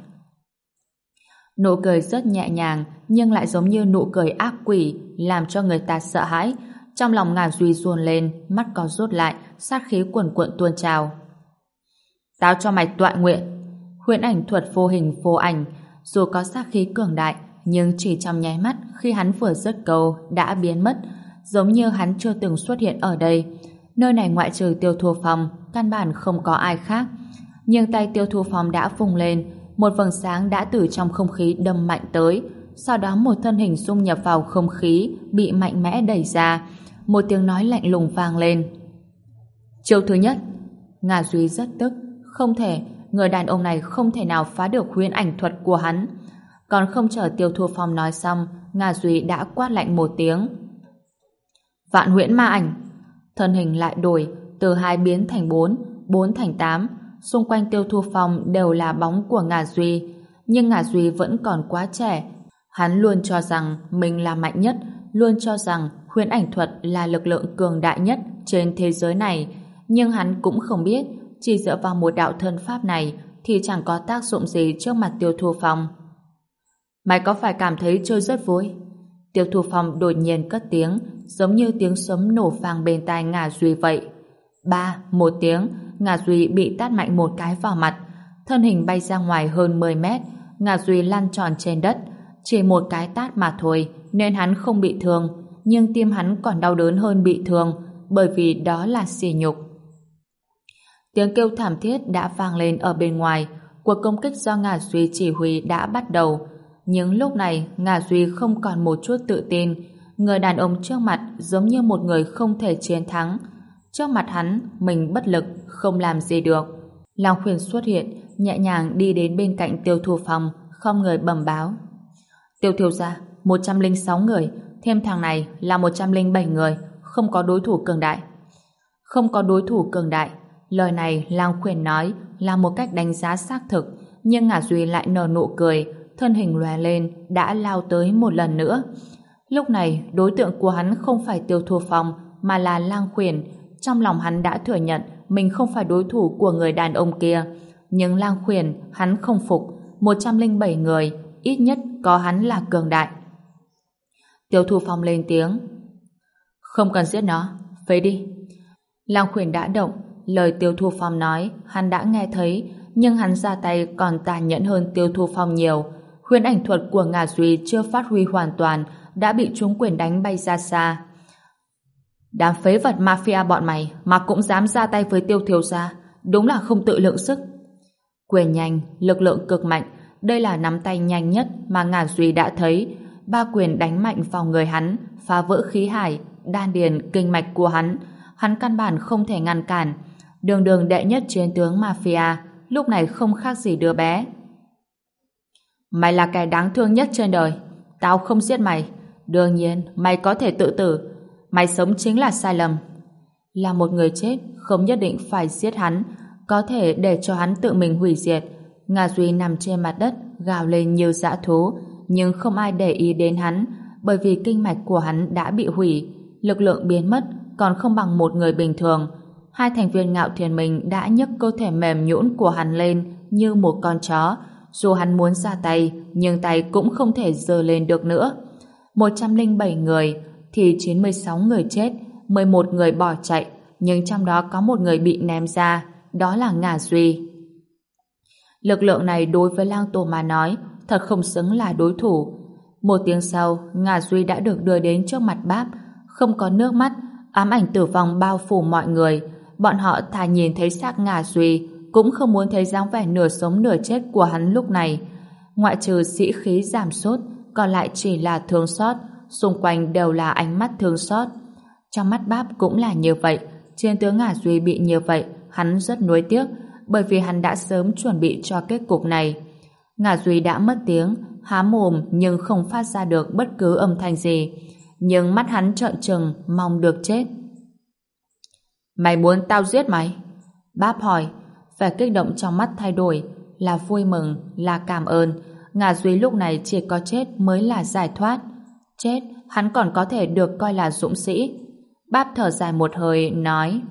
Nụ cười rất nhẹ nhàng, nhưng lại giống như nụ cười ác quỷ, làm cho người ta sợ hãi. Trong lòng Ngà Duy run lên, mắt có rút lại, sát khí cuồn cuộn tuôn trào. Tao cho mày tọa nguyện. Huyễn ảnh thuật vô hình vô ảnh, dù có sát khí cường đại, nhưng chỉ trong nháy mắt khi hắn vừa dứt câu đã biến mất, giống như hắn chưa từng xuất hiện ở đây. Nơi này ngoại trừ Tiêu Thu Phong, căn bản không có ai khác. Nhưng tay Tiêu Thu Phong đã vung lên, một vầng sáng đã từ trong không khí đâm mạnh tới. Sau đó một thân hình xung nhập vào không khí, bị mạnh mẽ đẩy ra. Một tiếng nói lạnh lùng vang lên. Chiêu thứ nhất. Ngà Duy rất tức, không thể, người đàn ông này không thể nào phá được huyễn ảnh thuật của hắn. Còn không chờ Tiêu Thu Phong nói xong, Ngà Duy đã quát lạnh một tiếng. Vạn huyễn ma ảnh. Thân hình lại đổi, từ 2 biến thành 4, 4 thành 8. Xung quanh Tiêu Thu Phong đều là bóng của Ngà Duy. Nhưng Ngà Duy vẫn còn quá trẻ. Hắn luôn cho rằng mình là mạnh nhất, luôn cho rằng huyễn ảnh thuật là lực lượng cường đại nhất trên thế giới này. Nhưng hắn cũng không biết, chỉ dựa vào một đạo thân pháp này thì chẳng có tác dụng gì trước mặt Tiêu Thu Phong. Mày có phải cảm thấy chơi rất vui? Tiêu Thu Phong đột nhiên cất tiếng, giống như tiếng sấm nổ vang bên tai Ngà Duy vậy. Một tiếng, Ngà Duy bị tát mạnh một cái vào mặt, thân hình bay ra ngoài hơn 10 mét, Ngà Duy lăn tròn trên đất. Chỉ một cái tát mà thôi nên hắn không bị thương, nhưng tim hắn còn đau đớn hơn bị thương, bởi vì đó là sỉ nhục. Tiếng kêu thảm thiết đã vang lên ở bên ngoài. Cuộc công kích do Ngà Duy chỉ huy đã bắt đầu. Nhưng lúc này Ngà Duy không còn một chút tự tin. Người đàn ông trước mặt giống như một người không thể chiến thắng. Trước mặt hắn, mình bất lực, không làm gì được. Long Khuyên xuất hiện, nhẹ nhàng đi đến bên cạnh Tiêu Thu Phong, không người bẩm báo. Tiêu thiếu gia, 106 người, thêm thằng này là 107 người, không có đối thủ cường đại. Không có đối thủ cường đại. Lời này Lang Khuyển nói là một cách đánh giá xác thực, nhưng Ngà Duy lại nở nụ cười, thân hình lóe lên, đã lao tới một lần nữa. Lúc này, đối tượng của hắn không phải Tiêu Thu Phong, mà là Lang Khuyển. Trong lòng hắn đã thừa nhận mình không phải đối thủ của người đàn ông kia. Nhưng Lang Khuyển, hắn không phục. 107 người, ít nhất có hắn là cường đại. Tiêu Thu Phong lên tiếng. Không cần giết nó, phế đi. Lang Khuyển đã động, lời Tiêu Thu Phong nói hắn đã nghe thấy, nhưng hắn ra tay còn tàn nhẫn hơn Tiêu Thu Phong nhiều. Huyễn ảnh thuật của Ngà Duy chưa phát huy hoàn toàn, đã bị chúng quyền đánh bay ra xa. Đám phế vật mafia bọn mày mà cũng dám ra tay với Tiêu thiếu gia, đúng là không tự lượng sức. Quyền nhanh, lực lượng cực mạnh, đây là nắm tay nhanh nhất mà Ngà Duy đã thấy. 3 quyền đánh mạnh vào người hắn, phá vỡ khí hải, đan điền, kinh mạch của hắn. Hắn căn bản không thể ngăn cản. Đường đường đệ nhất chiến tướng mafia, lúc này không khác gì đứa bé. Mày là kẻ đáng thương nhất trên đời. Tao không giết mày. Đương nhiên, mày có thể tự tử. Mày sống chính là sai lầm. Là một người chết, không nhất định phải giết hắn, có thể để cho hắn tự mình hủy diệt. Ngà Duy nằm trên mặt đất, gào lên như dã thú, nhưng không ai để ý đến hắn, bởi vì kinh mạch của hắn đã bị hủy, lực lượng biến mất, còn không bằng một người bình thường. 2 thành viên Ngạo Thiên Minh đã nhấc cơ thể mềm nhũn của hắn lên như một con chó. Dù hắn muốn ra tay, nhưng tay cũng không thể giơ lên được nữa. 107 người, thì 96 người chết, 11 người bỏ chạy, nhưng trong đó có một người bị ném ra, đó là Ngà Duy. Lực lượng này đối với Lang Tổ mà nói, thật không xứng là đối thủ. Một tiếng sau, Ngà Duy đã được đưa đến trước mặt Báp, không có nước mắt, ám ảnh tử vong bao phủ mọi người. Bọn họ thà nhìn thấy xác Ngà Duy, cũng không muốn thấy dáng vẻ nửa sống nửa chết của hắn lúc này. Ngoại trừ sĩ khí giảm sút, còn lại chỉ là thương xót, xung quanh đều là ánh mắt thương xót. Trong mắt Báp cũng là như vậy. Chiến tướng Ngà Duy bị như vậy, hắn rất nuối tiếc, bởi vì hắn đã sớm chuẩn bị cho kết cục này. Ngà Duy đã mất tiếng, há mồm nhưng không phát ra được bất cứ âm thanh gì, nhưng mắt hắn trợn trừng, mong được chết. Mày muốn tao giết mày? Báp hỏi. Vẻ kích động trong mắt thay đổi, là vui mừng, là cảm ơn. Ngà Duy lúc này chỉ có chết mới là giải thoát. Chết, hắn còn có thể được coi là dũng sĩ. Báp thở dài một hơi, nói: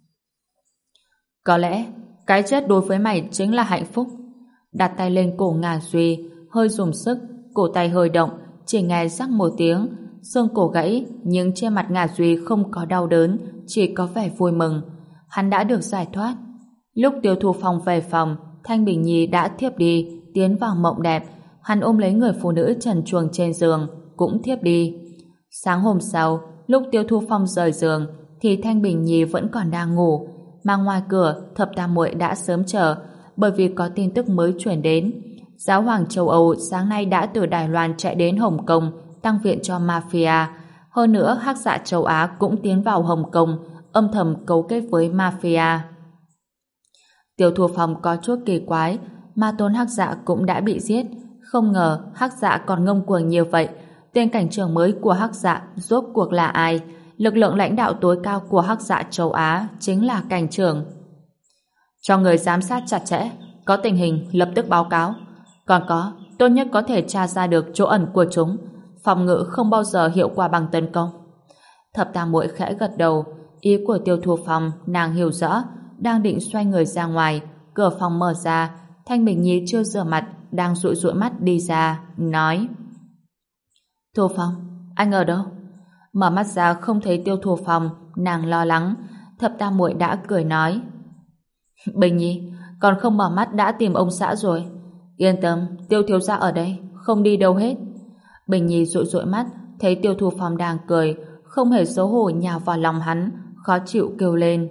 có lẽ cái chết đối với mày chính là hạnh phúc. Đặt tay lên cổ Ngà Duy, hơi dùng sức, cổ tay hơi động, chỉ nghe rắc một tiếng, xương cổ gãy, nhưng trên mặt Ngà Duy không có đau đớn, chỉ có vẻ vui mừng. Hắn đã được giải thoát. Lúc Tiêu Thu Phong về phòng, Thanh Bình Nhi đã thiếp đi, tiến vào mộng đẹp. Hắn ôm lấy người phụ nữ trần truồng trên giường, cũng thiếp đi. Sáng hôm sau, lúc Tiêu Thu Phong rời giường, thì Thanh Bình Nhi vẫn còn đang ngủ, mà ngoài cửa Thập Tam Muội đã sớm chờ, bởi vì có tin tức mới chuyển đến. Giáo hoàng châu Âu sáng nay đã từ Đài Loan chạy đến Hồng Kông tăng viện cho mafia. Hơn nữa, Hắc Dạ châu Á cũng tiến vào Hồng Kông, âm thầm cấu kết với mafia. Tiêu Thu Phong có chút kỳ quái, ma tôn Hắc Dạ cũng đã bị giết, không ngờ Hắc Dạ còn ngông cuồng như vậy. Tên cảnh trưởng mới của Hắc Dạ rốt cuộc là ai? lực lượng lãnh đạo tối cao của Hắc Dạ châu Á chính là cảnh trưởng. Cho người giám sát chặt chẽ, có tình hình lập tức báo cáo. Còn có, tốt nhất có thể tra ra được chỗ ẩn của chúng. Phòng ngự không bao giờ hiệu quả bằng tấn công. Thập Tam Muội khẽ gật đầu, ý của Tiêu Thu Phong nàng hiểu rõ, đang định xoay người ra ngoài, cửa phòng mở ra, Thanh Bình Nhi chưa rửa mặt, đang dụi dụi mắt đi ra, nói: Thu Phong, anh ở đâu? Mở mắt ra không thấy Tiêu Thu Phong, nàng lo lắng. Thập Tam Muội đã cười nói: Bình Nhi, còn không mở mắt đã tìm ông xã rồi. Yên tâm, Tiêu thiếu gia ở đây, không đi đâu hết. Bình Nhi dụi dụi mắt, thấy Tiêu Thu Phong đang cười, không hề xấu hổ nhào vào lòng hắn, khó chịu kêu lên: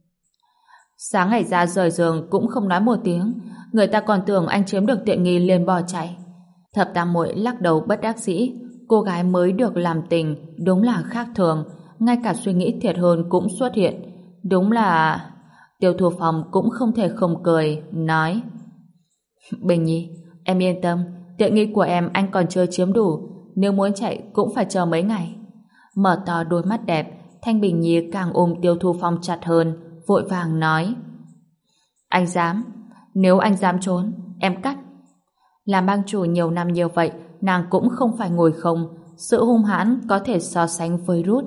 Sáng ngày ra rời giường cũng không nói một tiếng, người ta còn tưởng anh chiếm được tiện nghi liền bỏ chạy. Thập Tam Muội lắc đầu bất đắc dĩ, cô gái mới được làm tình đúng là khác thường, ngay cả suy nghĩ thiệt hơn cũng xuất hiện. Đúng là... Tiêu Thu Phong cũng không thể không cười, nói: Bình Nhi, em yên tâm, tiện nghi của em anh còn chưa chiếm đủ, nếu muốn chạy cũng phải chờ mấy ngày. Mở to đôi mắt đẹp, Thanh Bình Nhi càng ôm Tiêu Thu Phong chặt hơn, vội vàng nói: Anh dám, nếu anh dám trốn, em cắt. Làm bang chủ nhiều năm như vậy, nàng cũng không phải ngồi không, sự hung hãn có thể so sánh với Rút.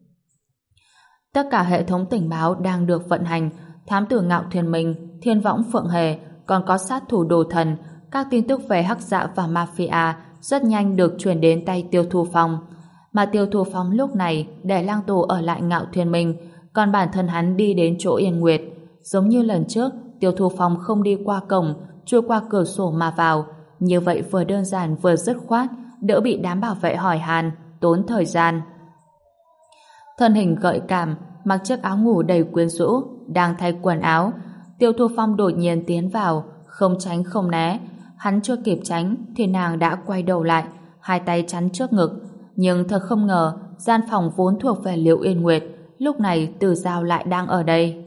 Tất cả hệ thống tình báo đang được vận hành, thám tử Ngạo Thiên Minh, Thiên Võng Phượng Hề, còn có sát thủ Đồ Thần, các tin tức về Hắc Dạ và Mafia rất nhanh được truyền đến tay Tiêu Thu Phong. Mà Tiêu Thu Phong lúc này để lang tù ở lại Ngạo Thiên Minh, còn bản thân hắn đi đến chỗ Yên Nguyệt. Giống như lần trước, Tiêu Thu Phong không đi qua cổng, chui qua cửa sổ mà vào. Như vậy vừa đơn giản vừa dứt khoát, đỡ bị đám bảo vệ hỏi han, tốn thời gian. Thân hình gợi cảm, mặc chiếc áo ngủ đầy quyến rũ, đang thay quần áo. Tiêu Thu Phong đột nhiên tiến vào, không tránh không né. Hắn chưa kịp tránh thì nàng đã quay đầu lại, hai tay chắn trước ngực. Nhưng thật không ngờ, gian phòng vốn thuộc về Liễu Yên Nguyệt, lúc này Từ Giao lại đang ở đây.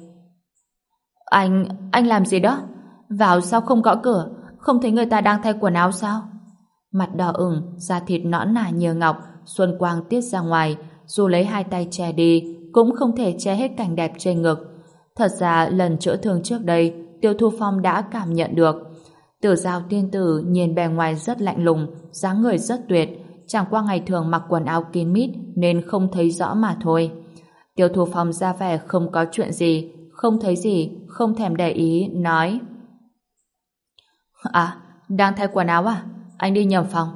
Anh làm gì đó? Vào sao không gõ cửa? Không thấy người ta đang thay quần áo sao? Mặt đỏ ửng, da thịt nõn nà như ngọc, xuân quang tiết ra ngoài, dù lấy hai tay che đi, cũng không thể che hết cảnh đẹp trên ngực. Thật ra lần chữa thương trước đây, Tiêu Thu Phong đã cảm nhận được. Tử Giao tiên tử nhìn bề ngoài rất lạnh lùng, dáng người rất tuyệt, chẳng qua ngày thường mặc quần áo kín mít nên không thấy rõ mà thôi. Tiêu Thu Phong ra vẻ không có chuyện gì, không thấy gì, không thèm để ý, nói: Đang thay quần áo à? Anh đi nhầm phòng.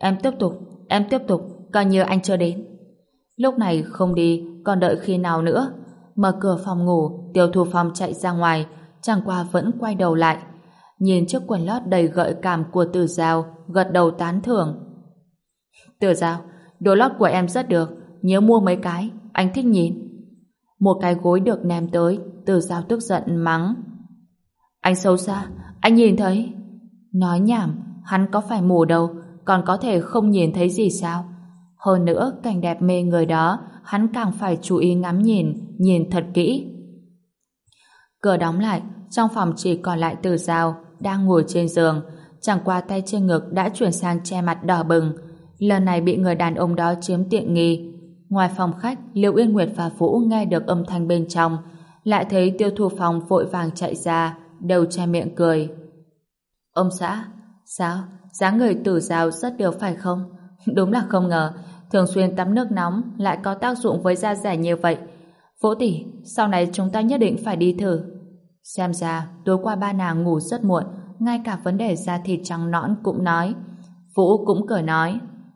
Em tiếp tục, coi như anh chưa đến. Lúc này không đi, còn đợi khi nào nữa? Mở cửa phòng ngủ, Tiêu Thu Phong chạy ra ngoài, chẳng qua vẫn quay đầu lại. Nhìn chiếc quần lót đầy gợi cảm của Từ Giao, gật đầu tán thưởng. Từ Giao, đồ lót của em rất được, nhớ mua mấy cái, anh thích nhìn. Một cái gối được ném tới, Từ Giao tức giận mắng: Anh xấu xa, anh nhìn thấy. Nói nhảm, hắn có phải mù đâu, còn có thể không nhìn thấy gì sao? Hơn nữa, cảnh đẹp mê người đó, hắn càng phải chú ý ngắm nhìn, nhìn thật kỹ. Cửa đóng lại, trong phòng chỉ còn lại Từ Giao, đang ngồi trên giường, chẳng qua tay trên ngực đã chuyển sang che mặt đỏ bừng. Lần này bị người đàn ông đó chiếm tiện nghi. Ngoài phòng khách, Liễu Yên Nguyệt và Vũ nghe được âm thanh bên trong, lại thấy Tiêu Thu Phong vội vàng chạy ra, đầu che miệng cười. Ông xã, sao? Dáng người Tử Giao rất được phải không? Đúng là không ngờ, thường xuyên tắm nước nóng lại có tác dụng với da rẻ như vậy. Vũ tỷ, sau này chúng ta nhất định phải đi thử. Xem ra, tối qua ba nàng ngủ rất muộn, ngay cả vấn đề da thịt trắng nõn cũng nói. Vũ cũng cười nói: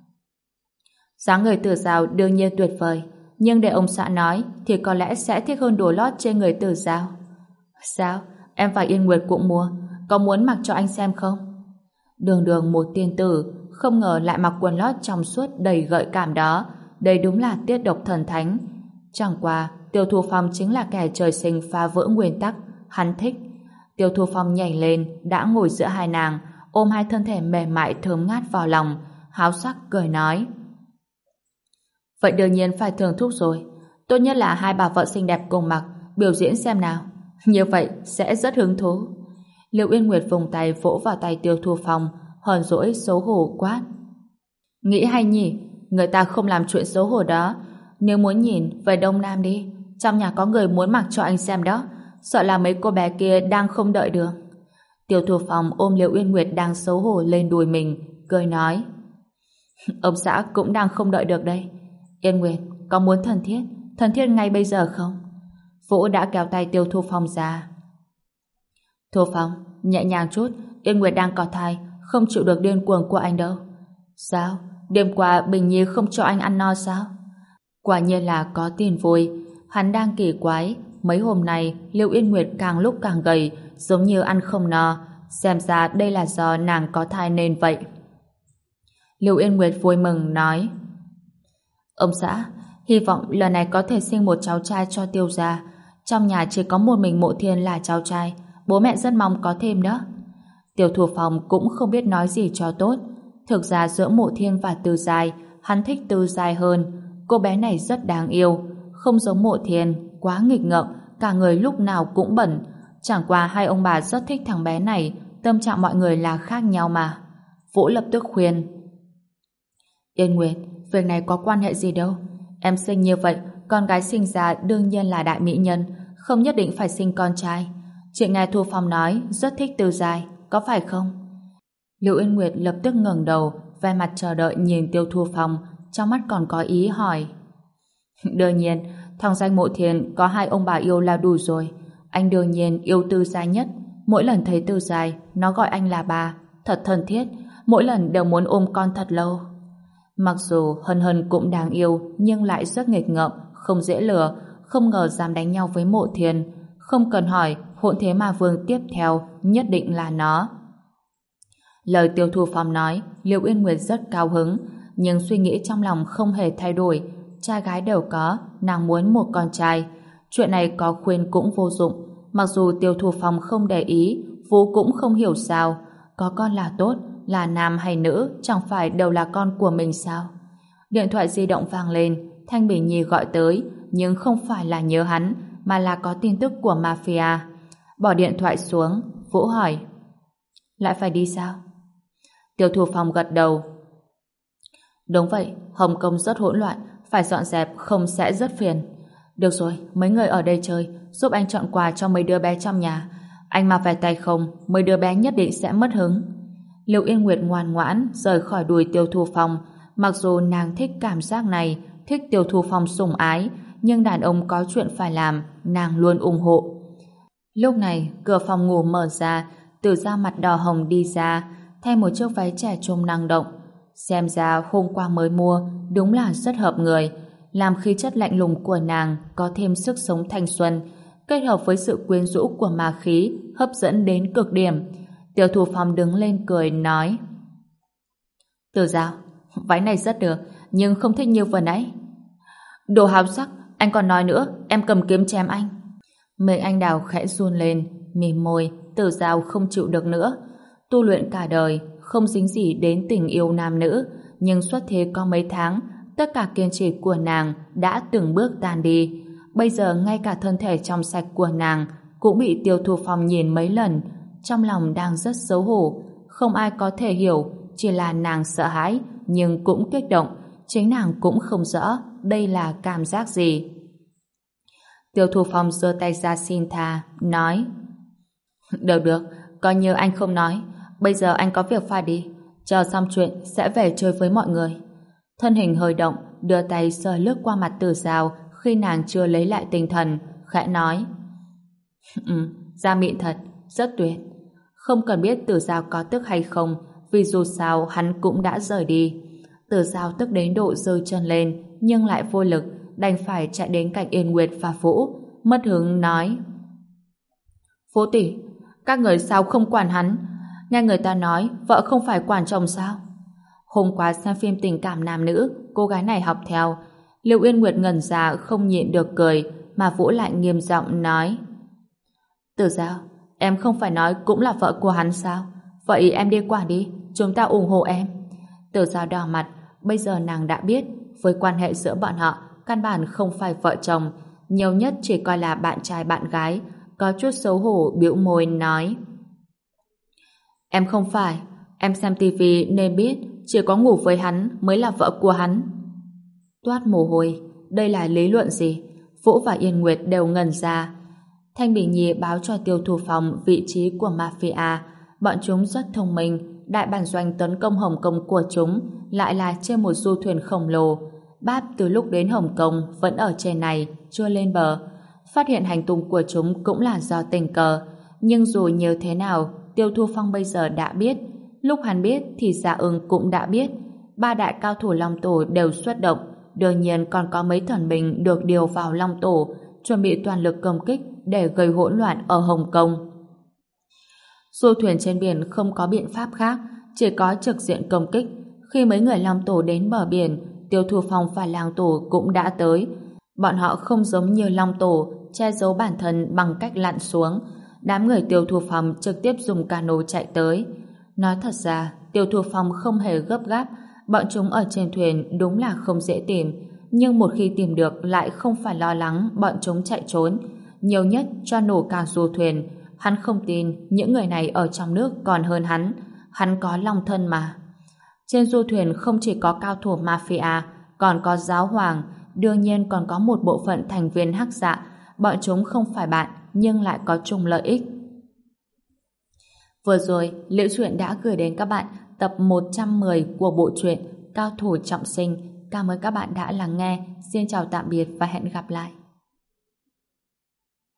Dáng người Tử Giao đương nhiên tuyệt vời, nhưng để ông xã nói thì có lẽ sẽ thích hơn đồ lót trên người Tử Giao. Sao? Em và Yên Nguyệt cũng mua, có muốn mặc cho anh xem không? Đường một tiên tử, không ngờ lại mặc quần lót trong suốt đầy gợi cảm đó. Đây đúng là tiết độc thần thánh. Chẳng qua, Tiêu Thu Phong chính là kẻ trời sinh phá vỡ nguyên tắc, hắn thích. Tiêu Thu Phong nhảy lên, đã ngồi giữa hai nàng, ôm hai thân thể mềm mại thơm ngát vào lòng, háo sắc cười nói: Vậy đương nhiên phải thưởng thức rồi. Tốt nhất là hai bà vợ xinh đẹp cùng mặc, biểu diễn xem nào. Như vậy sẽ rất hứng thú. Liễu Yên Nguyệt vùng tay vỗ vào tay Tiêu Thu Phong, hờn dỗi xấu hổ quát: Nghĩ hay nhỉ, người ta không làm chuyện xấu hổ đó. Nếu muốn nhìn, về Đông Nam đi. Trong nhà có người muốn mặc cho anh xem đó. Sợ là mấy cô bé kia đang không đợi được. Tiêu Thu Phong ôm Liễu Uyên Nguyệt đang xấu hổ lên đùi mình, cười nói. Ông xã cũng đang không đợi được đây. Yên Nguyệt, có muốn thân thiết ngay bây giờ không? Vũ đã kéo tay Tiêu Thu Phong ra. Thu Phong, nhẹ nhàng chút, Yên Nguyệt đang có thai, không chịu được điên cuồng của anh đâu. Sao? Đêm qua Bình Nhi không cho anh ăn no sao? Quả nhiên là có tin vui. Hắn đang kỳ quái, mấy hôm nay Liễu Yên Nguyệt càng lúc càng gầy, giống như ăn không no, xem ra đây là do nàng có thai nên vậy. Liễu Yên Nguyệt vui mừng nói: Ông xã, hy vọng lần này có thể sinh một cháu trai cho Tiêu gia. Trong nhà chỉ có một mình Mộ Thiên là cháu trai, bố mẹ rất mong có thêm đó. Tiêu Thu Phong cũng không biết nói gì cho tốt. Thực ra giữa Mộ Thiên và Tư Giai, hắn thích Tư Giai hơn. Cô bé này rất đáng yêu, không giống Mộ Thiên, quá nghịch ngợm, cả người lúc nào cũng bẩn. Chẳng qua hai ông bà rất thích thằng bé này, tâm trạng mọi người là khác nhau mà. Vũ lập tức khuyên: Yên Nguyệt, việc này có quan hệ gì đâu. Em sinh như vậy, con gái sinh ra đương nhiên là đại mỹ nhân, không nhất định phải sinh con trai. Chị nghe Thu Phong nói rất thích Tư Giai, có phải không? Liễu Yên Nguyệt lập tức ngẩng đầu, vẻ mặt chờ đợi nhìn Tiêu Thu Phong, trong mắt còn có ý hỏi. Đương nhiên, thằng danh Mộ Thiên có hai ông bà yêu là đủ rồi. Anh đương nhiên yêu Tư Giai nhất. Mỗi lần thấy Tư Giai, nó gọi anh là bà, thật thân thiết, mỗi lần đều muốn ôm con thật lâu. Mặc dù Hân Hân cũng đáng yêu, nhưng lại rất nghịch ngợm, không dễ lừa, không ngờ dám đánh nhau với Mộ Thiên. Không cần hỏi, hỗn thế mà vương tiếp theo nhất định là nó. Lời Tiêu Thu Phong nói, Liễu Yên Nguyệt rất cao hứng, nhưng suy nghĩ trong lòng không hề thay đổi. Trai gái đều có, nàng muốn một con trai. Chuyện này có khuyên cũng vô dụng. Mặc dù Tiêu Thu Phong không để ý, Vũ cũng không hiểu sao. Có con là tốt, là nam hay nữ, chẳng phải đều là con của mình sao? Điện thoại di động vang lên, Thanh Bình Nhi gọi tới, nhưng không phải là nhớ hắn, mà là có tin tức của mafia. Bỏ điện thoại xuống, Vũ hỏi: Lại phải đi sao? Tiêu Thu Phong gật đầu. Đúng vậy, Hồng Kông rất hỗn loạn, phải dọn dẹp không sẽ rất phiền. Được rồi, mấy người ở đây chơi, giúp anh chọn quà cho mấy đứa bé trong nhà. Anh mà về tay không, mấy đứa bé nhất định sẽ mất hứng. Liễu Yên Nguyệt ngoan ngoãn rời khỏi đùi Tiêu Thu Phong. Mặc dù nàng thích cảm giác này, thích Tiêu Thu Phong sủng ái, nhưng đàn ông có chuyện phải làm, nàng luôn ủng hộ. Lúc này, cửa phòng ngủ mở ra, Từ Gia mặt đỏ hồng đi ra, thay một chiếc váy trẻ trung năng động. Xem ra hôm qua mới mua, đúng là rất hợp người, làm khí chất lạnh lùng của nàng có thêm sức sống thanh xuân, kết hợp với sự quyến rũ của ma khí, hấp dẫn đến cực điểm. Tiêu Thu Phong đứng lên cười nói: Từ Giao, váy này rất được, nhưng không thích như vừa nãy. Đồ háo sắc, anh còn nói nữa, em cầm kiếm chém anh. Mê Anh Đào khẽ run lên, mỉm môi. Từ Giao không chịu được nữa. Tu luyện cả đời, không dính gì đến tình yêu nam nữ, nhưng xuất thế có mấy tháng, tất cả kiên trì của nàng đã từng bước tan đi. Bây giờ ngay cả thân thể trong sạch của nàng cũng bị Tiêu Thu Phong nhìn mấy lần, trong lòng đang rất xấu hổ. Không ai có thể hiểu, chỉ là nàng sợ hãi, nhưng cũng kích động. Chính nàng cũng không rõ đây là cảm giác gì. Tiêu Thu Phong giơ tay ra xin tha, nói: Được, coi như anh không nói. Bây giờ anh có việc phải đi, chờ xong chuyện sẽ về chơi với mọi người. Thân hình hơi động, đưa tay sờ lướt qua mặt Từ Giao khi nàng chưa lấy lại tinh thần, khẽ nói: Da mịn thật, rất tuyệt. Không cần biết Từ Giao có tức hay không, vì dù sao hắn cũng đã rời đi. Từ Giao tức đến độ giơ chân lên, nhưng lại vô lực, đành phải chạy đến cạnh Yên Nguyệt và Vũ, mất hứng nói: Vũ tỷ, các người sao không quản hắn? Nghe người ta nói vợ không phải quản chồng sao? Hôm qua xem phim tình cảm nam nữ, cô gái này học theo. Liễu Yên Nguyệt ngẩn ra không nhịn được cười, mà Vũ lại nghiêm giọng nói: Từ Giao, em không phải nói cũng là vợ của hắn sao? Vậy em đi quản đi, chúng ta ủng hộ em. Từ Giao đỏ mặt, bây giờ nàng đã biết, với quan hệ giữa bọn họ, căn bản không phải vợ chồng, nhiều nhất chỉ coi là bạn trai bạn gái. Có chút xấu hổ bĩu môi nói: Em không phải, em xem tivi nên biết chỉ có ngủ với hắn mới là vợ của hắn. Toát mồ hôi, đây là lý luận gì? Vũ và Yên Nguyệt đều ngẩn ra. Thanh Bỉ Nhi báo cho Tiêu Thu Phong vị trí của mafia. Bọn chúng rất thông minh, đại bản doanh tấn công Hồng Kông của chúng lại là trên một du thuyền khổng lồ. Báp từ lúc đến Hồng Kông vẫn ở trên này, chưa lên bờ. Phát hiện hành tung của chúng cũng là do tình cờ. Nhưng dù như thế nào, Tiêu Thu Phong bây giờ đã biết. Lúc hắn biết thì Dạ Ưng cũng đã biết. Ba đại cao thủ Long Tổ đều xuất động. Đương nhiên còn có mấy thần binh được điều vào Long Tổ, chuẩn bị toàn lực công kích để gây hỗn loạn ở Hồng Kông. Du thuyền trên biển không có biện pháp khác, chỉ có trực diện công kích. Khi mấy người Long Tổ đến bờ biển, Tiêu Thu Phong và Lang Tổ cũng đã tới. Bọn họ không giống như Long Tổ, che giấu bản thân bằng cách lặn xuống. Đám người Tiêu Thu Phong trực tiếp dùng cano chạy tới. Nói thật ra, Tiêu Thu Phong không hề gấp gáp. Bọn chúng ở trên thuyền đúng là không dễ tìm, nhưng một khi tìm được lại không phải lo lắng bọn chúng chạy trốn. Nhiều nhất cho nổ cả du thuyền. Hắn không tin những người này ở trong nước còn hơn hắn. Hắn có long thân mà. Trên du thuyền không chỉ có cao thủ mafia, còn có giáo hoàng, đương nhiên còn có một bộ phận thành viên hắc dạ. Bọn chúng không phải bạn, nhưng lại có chung lợi ích. Vừa rồi, Liễu Chuyện đã gửi đến các bạn tập 110 của bộ truyện Cao thủ trọng sinh. Cảm ơn các bạn đã lắng nghe. Xin chào tạm biệt và hẹn gặp lại.